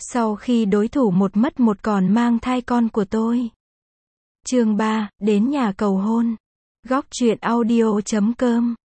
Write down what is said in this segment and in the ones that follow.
Sau khi đối thủ một mất một còn mang thai con của tôi. Chương 3, đến nhà cầu hôn. Góc truyện audio.com.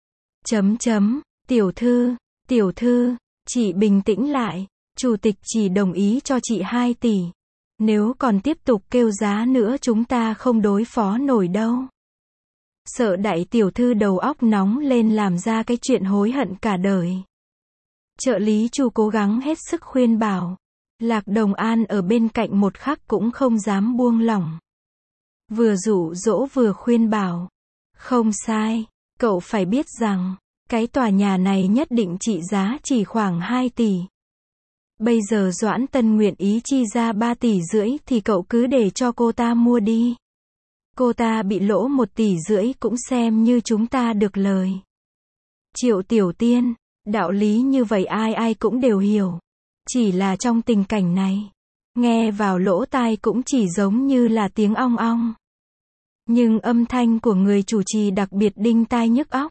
Tiểu thư, chị bình tĩnh lại. Chủ tịch chỉ đồng ý cho chị 2 tỷ. Nếu còn tiếp tục kêu giá nữa chúng ta không đối phó nổi đâu. Sợ đại tiểu thư đầu óc nóng lên làm ra cái chuyện hối hận cả đời. Trợ lý Chu cố gắng hết sức khuyên bảo. Lạc Đồng An ở bên cạnh một khắc cũng không dám buông lỏng. Vừa dụ dỗ vừa khuyên bảo. Không sai, cậu phải biết rằng, cái tòa nhà này nhất định trị giá chỉ khoảng 2 tỷ. Bây giờ Doãn Tân nguyện ý chi ra 3,5 tỷ thì cậu cứ để cho cô ta mua đi. Cô ta bị lỗ 1,5 tỷ cũng xem như chúng ta được lời. Triệu Tiểu Tiên, đạo lý như vậy ai ai cũng đều hiểu. Chỉ là trong tình cảnh này, nghe vào lỗ tai cũng chỉ giống như là tiếng ong ong. Nhưng âm thanh của người chủ trì đặc biệt đinh tai nhức óc.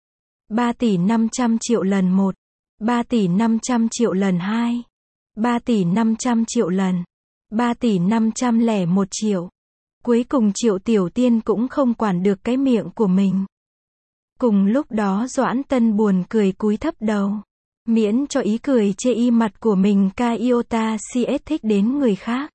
3,5 tỷ lần 1, 3,5 tỷ lần 2, 3,5 tỷ lần, 3,501 tỷ. Cuối cùng Triệu Tiểu Tiên cũng không quản được cái miệng của mình. Cùng lúc đó Doãn Tân buồn cười cúi thấp đầu. Miễn cho ý cười chê y mặt của mình ca iota CS thích đến người khác.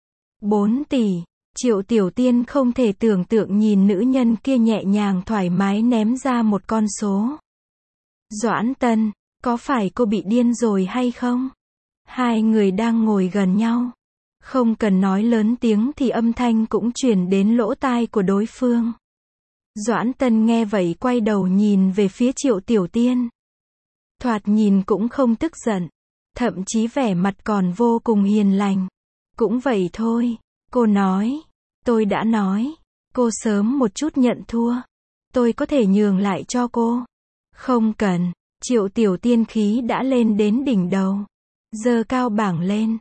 4 tỷ. Triệu Tiểu Tiên không thể tưởng tượng nhìn nữ nhân kia nhẹ nhàng thoải mái ném ra một con số. Doãn Tân, có phải cô bị điên rồi hay không? Hai người đang ngồi gần nhau. Không cần nói lớn tiếng thì âm thanh cũng truyền đến lỗ tai của đối phương. Doãn Tân nghe vậy quay đầu nhìn về phía Triệu Tiểu Tiên. Thoạt nhìn cũng không tức giận, thậm chí vẻ mặt còn vô cùng hiền lành. Cũng vậy thôi, cô nói, tôi đã nói, cô sớm một chút nhận thua, tôi có thể nhường lại cho cô. Không cần, Triệu Tiểu Tiên khí đã lên đến đỉnh đầu, giơ cao bảng lên,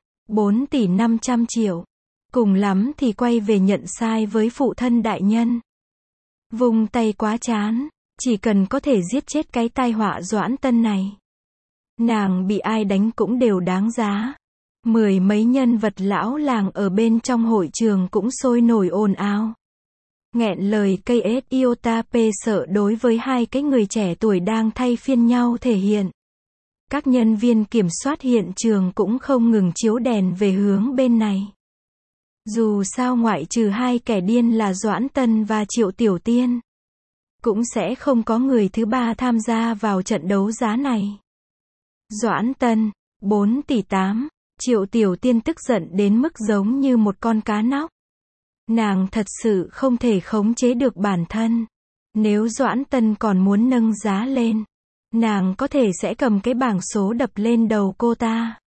4,5 tỷ. Cùng lắm thì quay về nhận sai với phụ thân đại nhân. Vung tay quá chán. Chỉ cần có thể giết chết cái tai họa Doãn Tân này. Nàng bị ai đánh cũng đều đáng giá. 10 mấy nhân vật lão làng ở bên trong hội trường cũng sôi nổi ồn ào. Nghẹn lời cây iota p sợ đối với hai cái người trẻ tuổi đang thay phiên nhau thể hiện. Các nhân viên kiểm soát hiện trường cũng không ngừng chiếu đèn về hướng bên này. Dù sao ngoại trừ hai kẻ điên là Doãn Tân và Triệu Tiểu Tiên. Cũng sẽ không có người thứ ba tham gia vào trận đấu giá này. Doãn Tân, 4,8 tỷ. Triệu Tiểu Tiên tức giận đến mức giống như một con cá nóc. Nàng thật sự không thể khống chế được bản thân. Nếu Doãn Tân còn muốn nâng giá lên, nàng có thể sẽ cầm cái bảng số đập lên đầu cô ta.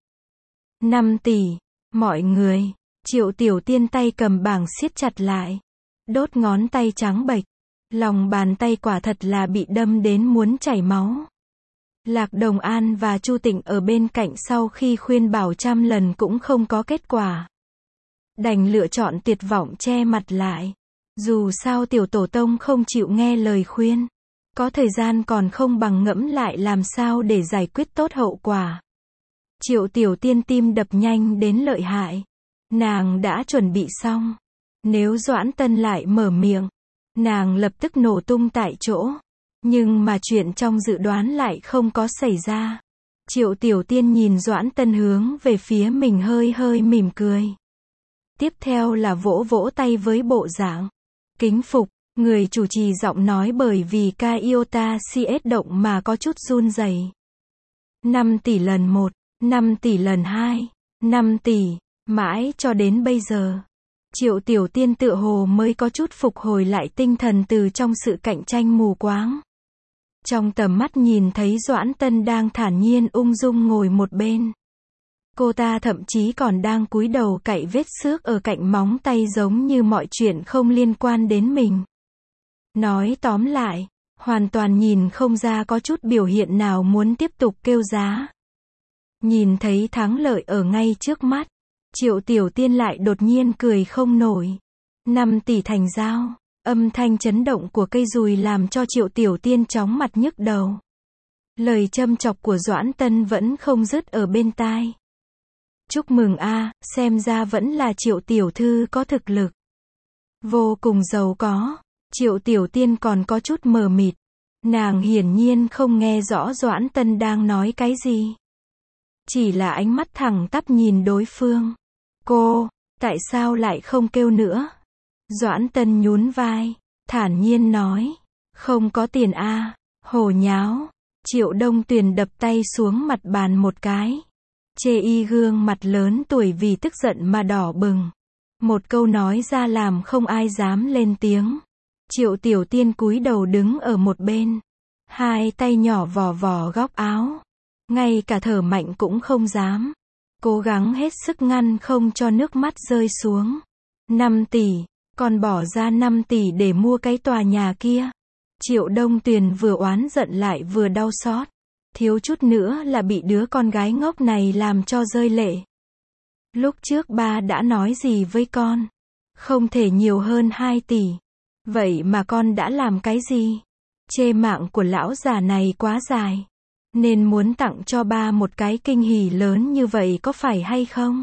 5 tỷ. Mọi người. Triệu Tiểu Tiên tay cầm bảng siết chặt lại. Đốt ngón tay trắng bệch. Lòng bàn tay quả thật là bị đâm đến muốn chảy máu. Lạc Đồng An và Chu Tịnh ở bên cạnh sau khi khuyên bảo trăm lần cũng không có kết quả. Đành lựa chọn tuyệt vọng che mặt lại. Dù sao tiểu tổ tông không chịu nghe lời khuyên. Có thời gian còn không bằng ngẫm lại làm sao để giải quyết tốt hậu quả. Triệu Tiểu Tiên tim đập nhanh đến lợi hại. Nàng đã chuẩn bị xong. Nếu Doãn Tân lại mở miệng, nàng lập tức nổ tung tại chỗ. Nhưng mà chuyện trong dự đoán lại không có xảy ra. Triệu Tiểu Tiên nhìn Doãn Tân hướng về phía mình hơi hơi mỉm cười. Tiếp theo là vỗ vỗ tay với bộ dạng kính phục. Người chủ trì giọng nói bởi vì ca iota CS động mà có chút run rẩy. 5 tỷ lần 1, 5 tỷ lần 2, 5 tỷ, mãi cho đến bây giờ. Triệu Tiểu Tiên tựa hồ mới có chút phục hồi lại tinh thần từ trong sự cạnh tranh mù quáng. Trong tầm mắt nhìn thấy Doãn Tân đang thản nhiên ung dung ngồi một bên. Cô ta thậm chí còn đang cúi đầu cạy vết xước ở cạnh móng tay giống như mọi chuyện không liên quan đến mình. Nói tóm lại, hoàn toàn nhìn không ra có chút biểu hiện nào muốn tiếp tục kêu giá. Nhìn thấy thắng lợi ở ngay trước mắt, Triệu Tiểu Tiên lại đột nhiên cười không nổi. 5 tỷ thành giao. Âm thanh chấn động của cây dùi làm cho Triệu Tiểu Tiên chóng mặt nhức đầu. Lời châm chọc của Doãn Tân vẫn không dứt ở bên tai. Chúc mừng a, xem ra vẫn là Triệu tiểu thư có thực lực. Vô cùng giàu có. Triệu Tiểu Tiên còn có chút mờ mịt. Nàng hiển nhiên không nghe rõ Doãn Tân đang nói cái gì. Chỉ là ánh mắt thẳng tắp nhìn đối phương. Cô, tại sao lại không kêu nữa? Doãn Tân nhún vai, thản nhiên nói. Không có tiền a, hồ nháo. Triệu Đông Tuyền đập tay xuống mặt bàn một cái. Chê y gương mặt lớn tuổi vì tức giận mà đỏ bừng. Một câu nói ra làm không ai dám lên tiếng. Triệu Tiểu Tiên cúi đầu đứng ở một bên. Hai tay nhỏ vò vò góc áo. Ngay cả thở mạnh cũng không dám. Cố gắng hết sức ngăn không cho nước mắt rơi xuống. 5 tỷ, còn bỏ ra 5 tỷ để mua cái tòa nhà kia. Triệu Đông Tuyền vừa oán giận lại vừa đau xót. Thiếu chút nữa là bị đứa con gái ngốc này làm cho rơi lệ. Lúc trước ba đã nói gì với con? Không thể nhiều hơn 2 tỷ. Vậy mà con đã làm cái gì? Chê mạng của lão già này quá dài. Nên muốn tặng cho ba một cái kinh hỉ lớn như vậy có phải hay không?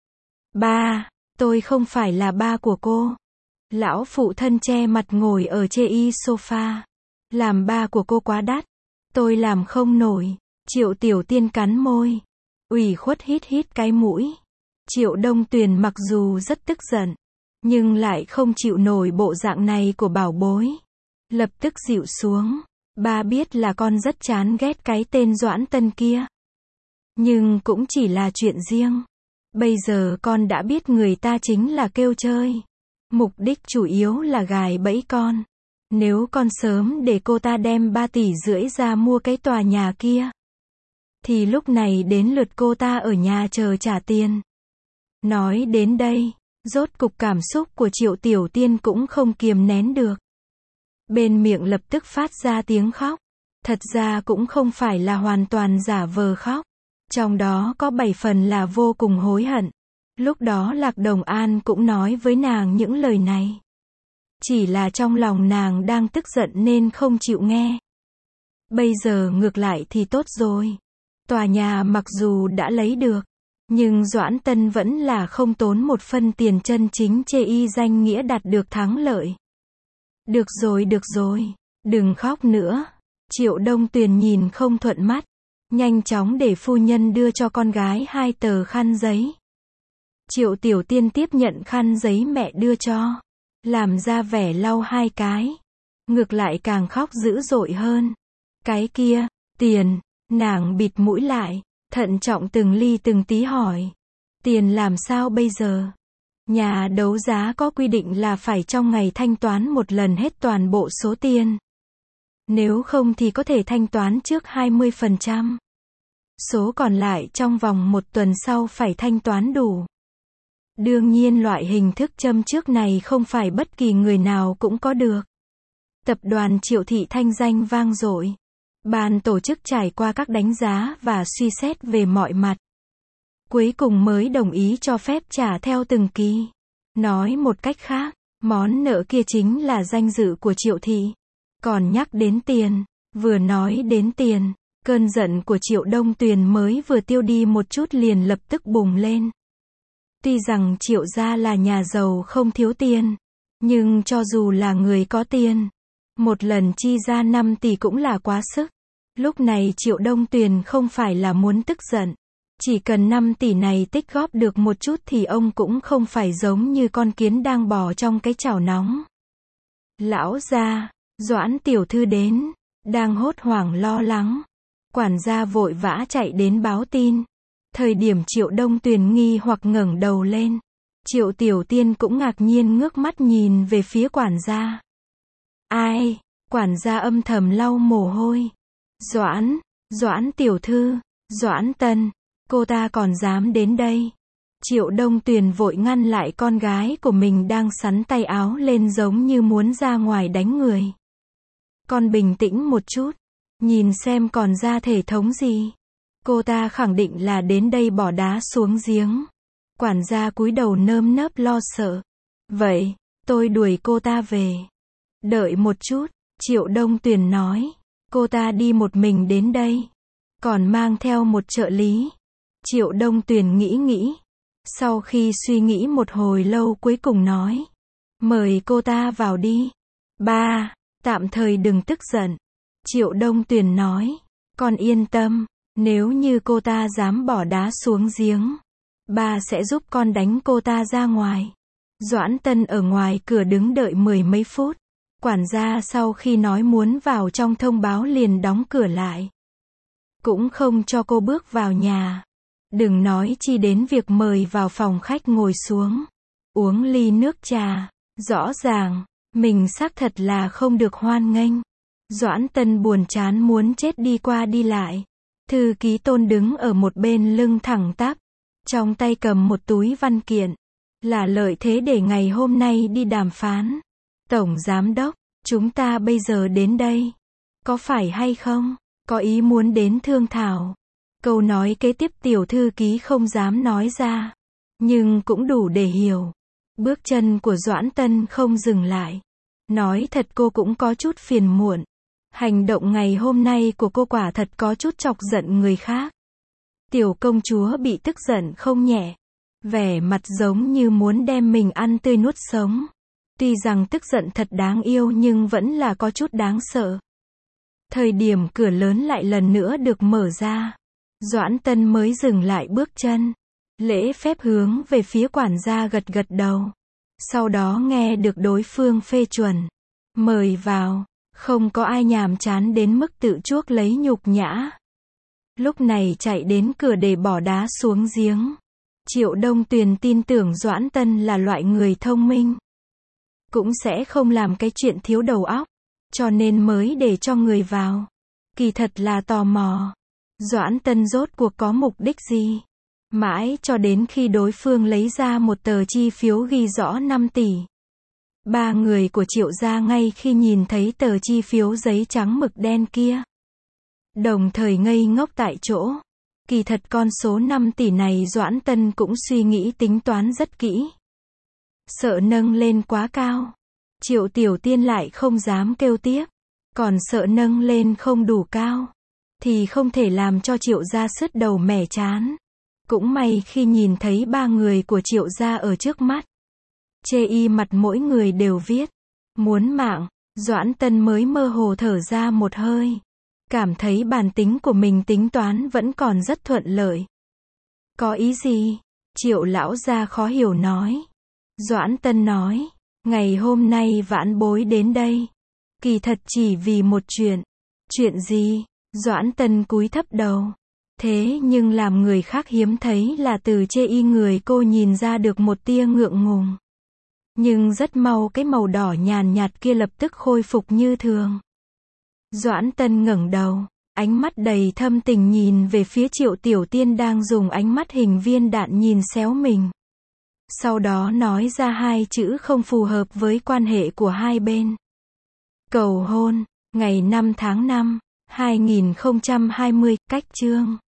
Ba, tôi không phải là ba của cô. Lão phụ thân che mặt ngồi ở chê y sofa. Làm ba của cô quá đắt. Tôi làm không nổi. Triệu Tiểu Tiên cắn môi. Ủy khuất hít hít cái mũi. Triệu Đông Tuyền mặc dù rất tức giận. Nhưng lại không chịu nổi bộ dạng này của bảo bối. Lập tức dịu xuống. Ba biết là con rất chán ghét cái tên Doãn Tân kia. Nhưng cũng chỉ là chuyện riêng. Bây giờ con đã biết người ta chính là kêu chơi. Mục đích chủ yếu là gài bẫy con. Nếu con sớm để cô ta đem 3,5 tỷ ra mua cái tòa nhà kia. Thì lúc này đến lượt cô ta ở nhà chờ trả tiền. Nói đến đây, rốt cục cảm xúc của Triệu Tiểu Tiên cũng không kiềm nén được. Bên miệng lập tức phát ra tiếng khóc. Thật ra cũng không phải là hoàn toàn giả vờ khóc. Trong đó có 7 phần là vô cùng hối hận. Lúc đó Lạc Đồng An cũng nói với nàng những lời này. Chỉ là trong lòng nàng đang tức giận nên không chịu nghe. Bây giờ ngược lại thì tốt rồi. Tòa nhà mặc dù đã lấy được. Nhưng Doãn Tân vẫn là không tốn một phân tiền chân chính chê y danh nghĩa đạt được thắng lợi. Được rồi, đừng khóc nữa. Triệu Đông Tuyền nhìn không thuận mắt. Nhanh chóng để phu nhân đưa cho con gái 2 tờ khăn giấy. Triệu Tiểu Tiên tiếp nhận khăn giấy mẹ đưa cho. Làm ra vẻ lau 2 cái. Ngược lại càng khóc dữ dội hơn. Cái kia, tiền, nàng bịt mũi lại. Thận trọng từng ly từng tí hỏi. Tiền làm sao bây giờ? Nhà đấu giá có quy định là phải trong ngày thanh toán một lần hết toàn bộ số tiền. Nếu không thì có thể thanh toán trước 20%. Số còn lại trong vòng 1 tuần sau phải thanh toán đủ. Đương nhiên loại hình thức châm chước này không phải bất kỳ người nào cũng có được. Tập đoàn Triệu Thị thanh danh vang dội. Ban tổ chức trải qua các đánh giá và suy xét về mọi mặt. Cuối cùng mới đồng ý cho phép trả theo từng kỳ. Nói một cách khác, món nợ kia chính là danh dự của Triệu Thị. Còn nhắc đến tiền, vừa nói đến tiền, cơn giận của Triệu Đông Tuyền mới vừa tiêu đi một chút liền lập tức bùng lên. Tuy rằng Triệu gia là nhà giàu không thiếu tiền, nhưng cho dù là người có tiền, một lần chi ra 5 tỷ cũng là quá sức. Lúc này Triệu Đông Tuyền không phải là muốn tức giận. Chỉ cần 5 tỷ này tích góp được một chút thì ông cũng không phải giống như con kiến đang bò trong cái chảo nóng. Lão gia, Doãn tiểu thư đến, đang hốt hoảng lo lắng. Quản gia vội vã chạy đến báo tin. Thời điểm Triệu Đông Tuyền nghi hoặc ngẩng đầu lên. Triệu Tiểu Tiên cũng ngạc nhiên ngước mắt nhìn về phía quản gia. Ai? Quản gia âm thầm lau mồ hôi. Doãn tiểu thư, Doãn Tân, cô ta còn dám đến đây. Triệu Đông Tuyền vội ngăn lại con gái của mình đang xắn tay áo lên giống như muốn ra ngoài đánh người. Con bình tĩnh một chút, nhìn xem còn ra thể thống gì. Cô ta khẳng định là đến đây bỏ đá xuống giếng. Quản gia cúi đầu nơm nớp lo sợ. Vậy, tôi đuổi cô ta về. Đợi một chút, Triệu Đông Tuyền nói. Cô ta đi một mình đến đây. Còn mang theo một trợ lý. Triệu Đông Tuyền nghĩ. Sau khi suy nghĩ một hồi lâu cuối cùng nói. Mời cô ta vào đi. Ba, tạm thời đừng tức giận. Triệu Đông Tuyền nói. Con yên tâm, nếu như cô ta dám bỏ đá xuống giếng, ba sẽ giúp con đánh cô ta ra ngoài. Doãn Tân ở ngoài cửa đứng đợi 10 mấy phút. Quản gia sau khi nói muốn vào trong thông báo liền đóng cửa lại. Cũng không cho cô bước vào nhà. Đừng nói chi đến việc mời vào phòng khách ngồi xuống. Uống ly nước trà. Rõ ràng, mình xác thật là không được hoan nghênh. Doãn Tân buồn chán muốn chết đi qua đi lại. Thư ký Tôn đứng ở một bên lưng thẳng tắp. Trong tay cầm một túi văn kiện. Là lợi thế để ngày hôm nay đi đàm phán. Tổng Giám đốc, chúng ta bây giờ đến đây. Có phải hay không? Có ý muốn đến thương thảo. Câu nói kế tiếp tiểu thư ký không dám nói ra. Nhưng cũng đủ để hiểu. Bước chân của Doãn Tân không dừng lại. Nói thật cô cũng có chút phiền muộn. Hành động ngày hôm nay của cô quả thật có chút chọc giận người khác. Tiểu công chúa bị tức giận không nhẹ. Vẻ mặt giống như muốn đem mình ăn tươi nuốt sống. Tuy rằng tức giận thật đáng yêu nhưng vẫn là có chút đáng sợ. Thời điểm cửa lớn lại lần nữa được mở ra. Doãn Tân mới dừng lại bước chân. Lễ phép hướng về phía quản gia gật gật đầu. Sau đó nghe được đối phương phê chuẩn. Mời vào. Không có ai nhàm chán đến mức tự chuốc lấy nhục nhã. Lúc này chạy đến cửa để bỏ đá xuống giếng. Triệu Đông Tuyền tin tưởng Doãn Tân là loại người thông minh. Cũng sẽ không làm cái chuyện thiếu đầu óc. Cho nên mới để cho người vào. Kỳ thật là tò mò. Doãn Tân rốt cuộc có mục đích gì? Mãi cho đến khi đối phương lấy ra một tờ chi phiếu ghi rõ 5 tỷ. Ba người của Triệu gia ngay khi nhìn thấy tờ chi phiếu giấy trắng mực đen kia. Đồng thời ngây ngốc tại chỗ. Kỳ thật con số 5 tỷ này Doãn Tân cũng suy nghĩ tính toán rất kỹ. Sợ nâng lên quá cao. Triệu Tiểu Tiên lại không dám kêu tiếp. Còn sợ nâng lên không đủ cao. Thì không thể làm cho Triệu gia sứt đầu mẻ chán. Cũng may khi nhìn thấy ba người của Triệu gia ở trước mắt. Chê y mặt mỗi người đều viết. Muốn mạng. Doãn Tân mới mơ hồ thở ra một hơi. Cảm thấy bản tính của mình tính toán vẫn còn rất thuận lợi. Có ý gì? Triệu lão gia khó hiểu nói. Doãn Tân nói. Ngày hôm nay vãn bối đến đây. Kỳ thật chỉ vì một chuyện. Chuyện gì? Doãn Tân cúi thấp đầu. Thế nhưng làm người khác hiếm thấy là từ chê y người cô nhìn ra được một tia ngượng ngùng. Nhưng rất mau cái màu đỏ nhàn nhạt kia lập tức khôi phục như thường. Doãn Tân ngẩng đầu, ánh mắt đầy thâm tình nhìn về phía Triệu Tiểu Tiên đang dùng ánh mắt hình viên đạn nhìn xéo mình. Sau đó nói ra hai chữ không phù hợp với quan hệ của hai bên. Cầu hôn, ngày 5 tháng 5, 2020, cách chương.